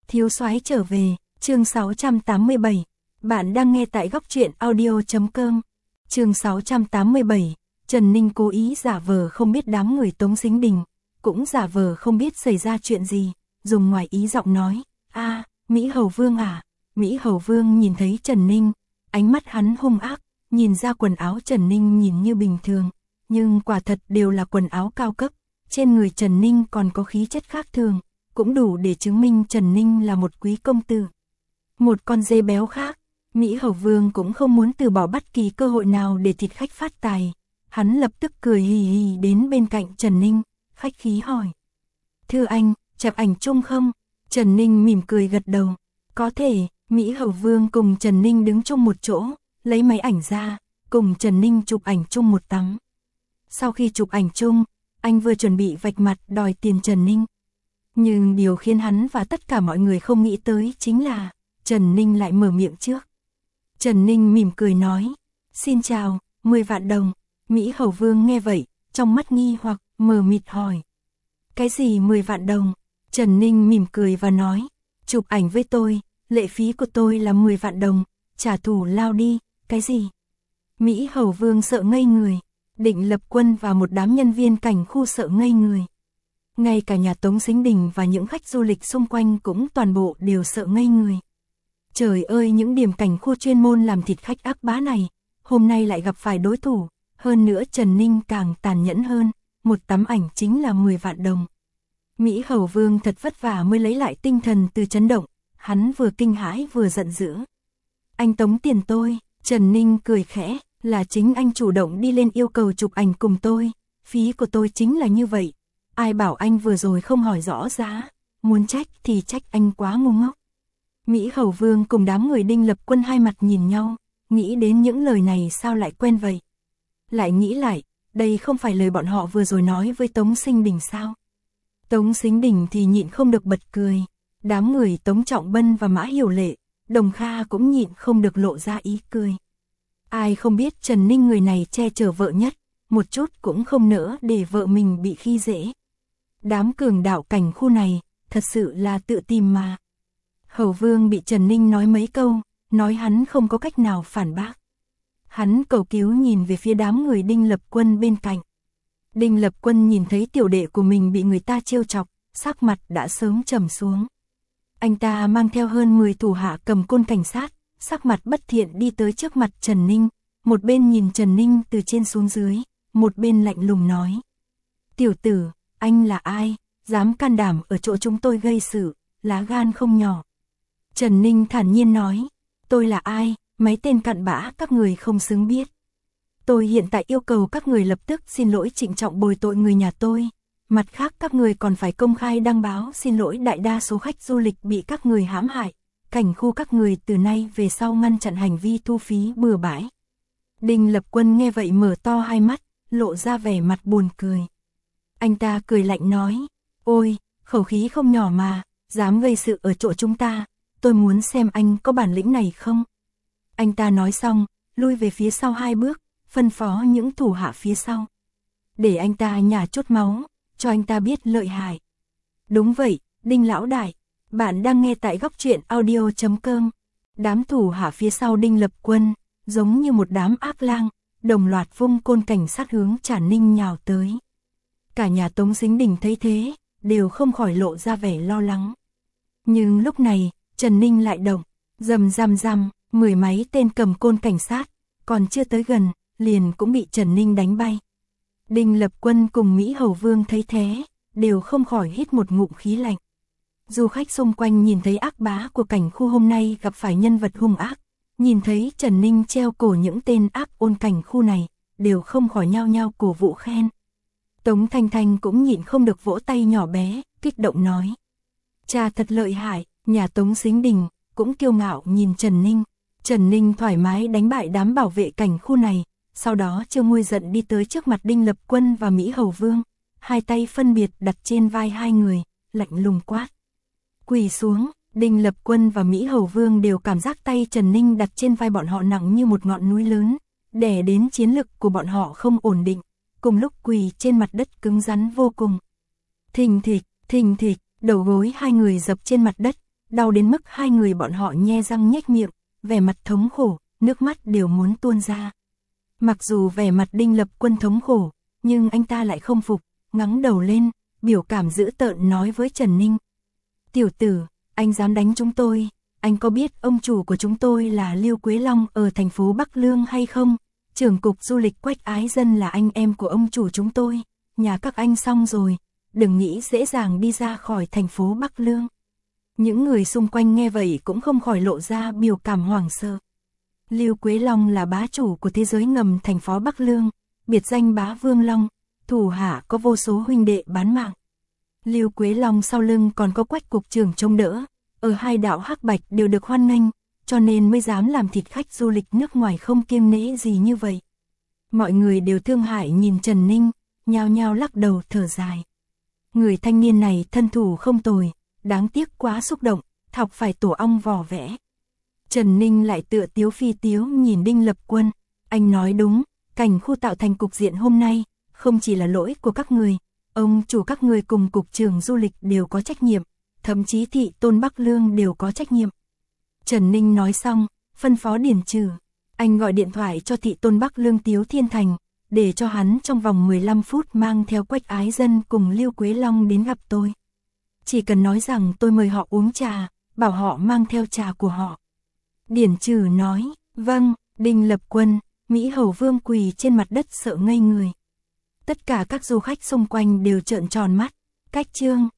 Thiếu soái trở về, chương 687. Bạn đang nghe tại góc truyện audio.com. Chương 687. Trần Ninh cố ý giả vờ không biết đám người Tống Sính Đình, cũng giả vờ không biết xảy ra chuyện gì, dùng ngoài ý giọng nói, Mỹ Hầu Vương à. Mỹ Hầu Vương nhìn thấy Trần Ninh, ánh mắt hắn hung ác, nhìn ra quần áo Trần Ninh nhìn như bình thường, nhưng quả thật đều là quần áo cao cấp, trên người Trần Ninh còn có khí chất khác thường, cũng đủ để chứng minh Trần Ninh là một quý công tử. Một con dê béo khác, Mỹ Hầu Vương cũng không muốn từ bỏ bất kỳ cơ hội nào để thịt khách phát tài. Hắn lập tức cười hì hì đến bên cạnh Trần Ninh, khách khí hỏi. Thưa anh, chụp ảnh chung không? Trần Ninh mỉm cười gật đầu. Có thể. Mỹ Hầu Vương cùng Trần Ninh đứng chung một chỗ, lấy máy ảnh ra, cùng Trần Ninh chụp ảnh chung một tấm. Sau khi chụp ảnh chung, anh vừa chuẩn bị vạch mặt đòi tiền Trần Ninh. Nhưng điều khiến hắn và tất cả mọi người không nghĩ tới chính là Trần Ninh lại mở miệng trước. Trần Ninh mỉm cười nói, xin chào, 10 vạn đồng. Mỹ Hầu Vương nghe vậy, trong mắt nghi hoặc, mờ mịt hỏi. Cái gì 10 vạn đồng? Trần Ninh mỉm cười và nói, chụp ảnh với tôi, lệ phí của tôi là 10 vạn đồng, trả thù lao đi, cái gì? Mỹ Hầu Vương sợ ngây người, Định Lập Quân và một đám nhân viên cảnh khu sợ ngây người. Ngay cả nhà Tống Sính Đình và những khách du lịch xung quanh cũng toàn bộ đều sợ ngây người. Trời ơi, những điểm cảnh khu chuyên môn làm thịt khách ác bá này, hôm nay lại gặp phải đối thủ, hơn nữa Trần Ninh càng tàn nhẫn hơn, một tấm ảnh chính là 10 vạn đồng. Mỹ Hầu Vương thật vất vả mới lấy lại tinh thần từ chấn động, hắn vừa kinh hãi vừa giận dữ. Anh tống tiền tôi, Trần Ninh cười khẽ, là chính anh chủ động đi lên yêu cầu chụp ảnh cùng tôi, phí của tôi chính là như vậy. Ai bảo anh vừa rồi không hỏi rõ giá, muốn trách thì trách anh quá ngu ngốc. Mỹ Hầu Vương cùng đám người Đinh Lập Quân hai mặt nhìn nhau, nghĩ đến những lời này sao lại quen vậy. Lại nghĩ lại, đây không phải lời bọn họ vừa rồi nói với Tống Sính Đình sao? Tống Sính Đình thì nhịn không được bật cười, đám người Tống Trọng Bân và Mã Hiểu Lệ, Đồng Kha cũng nhịn không được lộ ra ý cười. Ai không biết Trần Ninh người này che chở vợ nhất, một chút cũng không nỡ để vợ mình bị khi dễ. Đám cường đạo cảnh khu này, thật sự là tự tìm mà. Hầu Vương bị Trần Ninh nói mấy câu, nói hắn không có cách nào phản bác. Hắn cầu cứu nhìn về phía đám người Đinh Lập Quân bên cạnh. Đinh Lập Quân nhìn thấy tiểu đệ của mình bị người ta trêu chọc, sắc mặt đã sớm trầm xuống. Anh ta mang theo hơn 10 thủ hạ cầm côn cảnh sát, sắc mặt bất thiện đi tới trước mặt Trần Ninh, một bên nhìn Trần Ninh từ trên xuống dưới, một bên lạnh lùng nói. Tiểu tử, anh là ai, dám can đảm ở chỗ chúng tôi gây sự, lá gan không nhỏ. Trần Ninh thản nhiên nói, tôi là ai, mấy tên cặn bã các người không xứng biết. Tôi hiện tại yêu cầu các người lập tức xin lỗi trịnh trọng bồi tội người nhà tôi. Mặt khác các người còn phải công khai đăng báo xin lỗi đại đa số khách du lịch bị các người hãm hại. Cảnh khu các người từ nay về sau ngăn chặn hành vi thu phí bừa bãi. Đinh Lập Quân nghe vậy mở to hai mắt, lộ ra vẻ mặt buồn cười. Anh ta cười lạnh nói, ôi, khẩu khí không nhỏ mà, dám gây sự ở chỗ chúng ta, tôi muốn xem anh có bản lĩnh này không. Anh ta nói xong, lui về phía sau 2 bước, phân phó những thủ hạ phía sau. Để anh ta nhả chút máu, cho anh ta biết lợi hại. Đúng vậy, Đinh lão đại, bạn đang nghe tại góc truyện audio.com. Đám thủ hạ phía sau Đinh Lập Quân, giống như một đám ác lang, đồng loạt vung côn cảnh sát hướng Trần Ninh nhào tới. Cả nhà Tống Sính Đình thấy thế, đều không khỏi lộ ra vẻ lo lắng. Nhưng lúc này, Trần Ninh lại động, rầm rầm rầm, 10 máy tên cầm côn cảnh sát, còn chưa tới gần, liền cũng bị Trần Ninh đánh bay. Đinh Lập Quân cùng Mỹ Hầu Vương thấy thế, đều không khỏi hít một ngụm khí lạnh. Du khách xung quanh nhìn thấy ác bá của cảnh khu hôm nay gặp phải nhân vật hung ác, nhìn thấy Trần Ninh treo cổ những tên ác ôn cảnh khu này, đều không khỏi nhao nhao cổ vũ khen. Tống Thanh Thanh cũng nhịn không được vỗ tay nhỏ bé, kích động nói. Cha thật lợi hại, nhà Tống Sính Đình, cũng kiêu ngạo nhìn Trần Ninh. Trần Ninh thoải mái đánh bại đám bảo vệ cảnh khu này, sau đó chưa nguôi giận đi tới trước mặt Đinh Lập Quân và Mỹ Hầu Vương, hai tay phân biệt đặt trên vai hai người, lạnh lùng quát. Quỳ xuống, Đinh Lập Quân và Mỹ Hầu Vương đều cảm giác tay Trần Ninh đặt trên vai bọn họ nặng như một ngọn núi lớn, đè đến chiến lực của bọn họ không ổn định, cùng lúc quỳ trên mặt đất cứng rắn vô cùng. Thình thịch, đầu gối hai người dập trên mặt đất, đau đến mức hai người bọn họ nhe răng nhếch miệng, vẻ mặt thống khổ, nước mắt đều muốn tuôn ra. Mặc dù vẻ mặt Đinh Lập Quân thống khổ, nhưng anh ta lại không phục, ngẩng đầu lên, biểu cảm dữ tợn nói với Trần Ninh. Tiểu tử, anh dám đánh chúng tôi, anh có biết ông chủ của chúng tôi là Lưu Quế Long ở thành phố Bắc Lương hay không? Trưởng cục du lịch Quách Ái Dân là anh em của ông chủ chúng tôi, nhà các anh xong rồi, đừng nghĩ dễ dàng đi ra khỏi thành phố Bắc Lương. Những người xung quanh nghe vậy cũng không khỏi lộ ra biểu cảm hoảng sợ. Lưu Quế Long là bá chủ của thế giới ngầm thành phố Bắc Lương, biệt danh Bá Vương Long, thủ hạ có vô số huynh đệ bán mạng. Lưu Quế Long sau lưng còn có Quách cục trưởng trông đỡ, ở hai đảo Hắc Bạch đều được hoan nghênh, cho nên mới dám làm thịt khách du lịch nước ngoài không kiêng nể gì như vậy. Mọi người đều thương hại nhìn Trần Ninh, nhao nhao lắc đầu thở dài. Người thanh niên này thân thủ không tồi, đáng tiếc quá xúc động, thọc phải tổ ong vỏ vẽ. Trần Ninh lại tựa tiếu phi tiếu nhìn Đinh Lập Quân, anh nói đúng, cảnh khu tạo thành cục diện hôm nay, không chỉ là lỗi của các người, ông chủ các người cùng cục trưởng du lịch đều có trách nhiệm, thậm chí thị tôn Bắc Lương đều có trách nhiệm. Trần Ninh nói xong, phân phó Điền Trừ, anh gọi điện thoại cho thị tôn Bắc Lương Tiếu Thiên Thành, để cho hắn trong vòng 15 phút mang theo Quách Ái Dân cùng Lưu Quế Long đến gặp tôi. Chỉ cần nói rằng tôi mời họ uống trà, bảo họ mang theo trà của họ. Điền Trừ nói, vâng. Đinh Lập Quân, Mỹ Hầu Vương quỳ trên mặt đất sợ ngây người. Tất cả các du khách xung quanh đều trợn tròn mắt, cách chương.